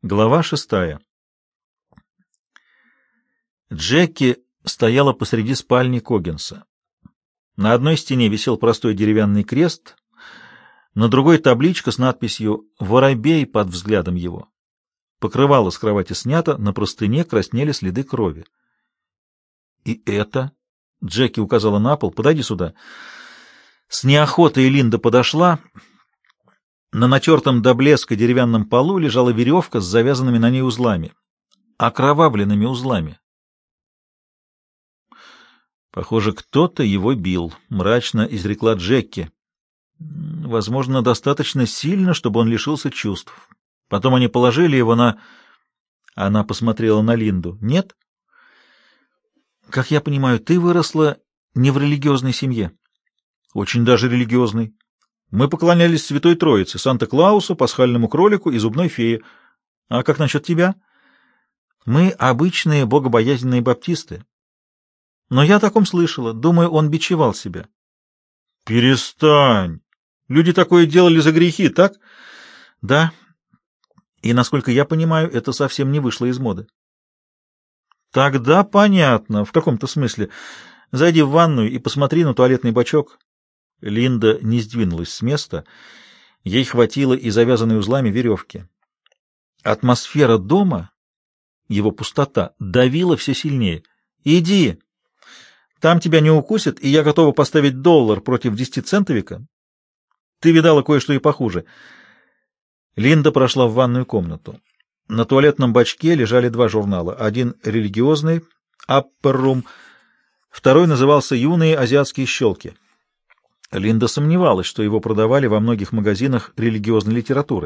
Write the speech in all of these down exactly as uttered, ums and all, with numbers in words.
Глава шестая. Джеки стояла посреди спальни Коггинса. На одной стене висел простой деревянный крест, на другой табличка с надписью «Воробей» под взглядом его. Покрывало с кровати снято, на простыне краснели следы крови. «И это?» — Джеки указала на пол. «Подойди сюда». С неохотой Линда подошла. На натертом до блеска деревянном полу лежала веревка с завязанными на ней узлами, окровавленными узлами. «Похоже, кто-то его бил», — мрачно изрекла Джеки. «Возможно, достаточно сильно, чтобы он лишился чувств. Потом они положили его на...» Она посмотрела на Линду. «Нет? Как я понимаю, ты выросла не в религиозной семье?» «Очень даже религиозной. Мы поклонялись Святой Троице, Санта-Клаусу, пасхальному кролику и зубной фее. А как насчет тебя?» «Мы обычные богобоязненные баптисты. Но я о таком слышала. Думаю, он бичевал себя». «Перестань! Люди такое делали за грехи, так?» «Да. И, насколько я понимаю, это совсем не вышло из моды». «Тогда понятно, в каком-то смысле. Зайди в ванную и посмотри на туалетный бачок». Линда не сдвинулась с места. Ей хватило и завязанной узлами веревки. Атмосфера дома, его пустота, давила все сильнее. «Иди! Там тебя не укусят, и я готова поставить доллар против десятицентовика. Ты видала кое-что и похуже». Линда прошла в ванную комнату. На туалетном бачке лежали два журнала. Один религиозный, Upper Room, второй назывался «Юные азиатские щелки». Линда сомневалась, что его продавали во многих магазинах религиозной литературы.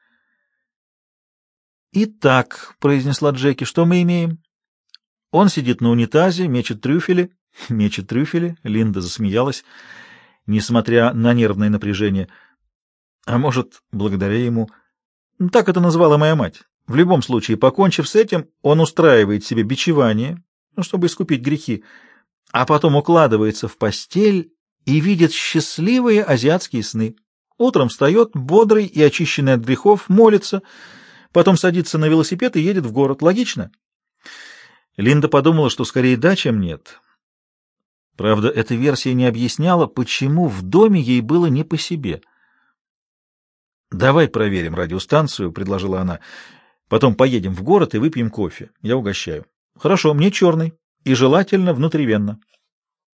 «Итак», — произнесла Джеки, — «что мы имеем?» Он сидит на унитазе, мечет трюфели. «Мечет трюфели?» — Линда засмеялась, несмотря на нервное напряжение. «А может, благодаря ему...» «Так это называла моя мать. В любом случае, покончив с этим, он устраивает себе бичевание, ну, чтобы искупить грехи, а потом укладывается в постель и видит счастливые азиатские сны. Утром встает, бодрый и очищенный от грехов, молится, потом садится на велосипед и едет в город. Логично?» Линда подумала, что скорее да, чем нет. Правда, эта версия не объясняла, почему в доме ей было не по себе. «Давай проверим радиостанцию», — предложила она. «Потом поедем в город и выпьем кофе. Я угощаю». «Хорошо, мне черный. И желательно внутривенно».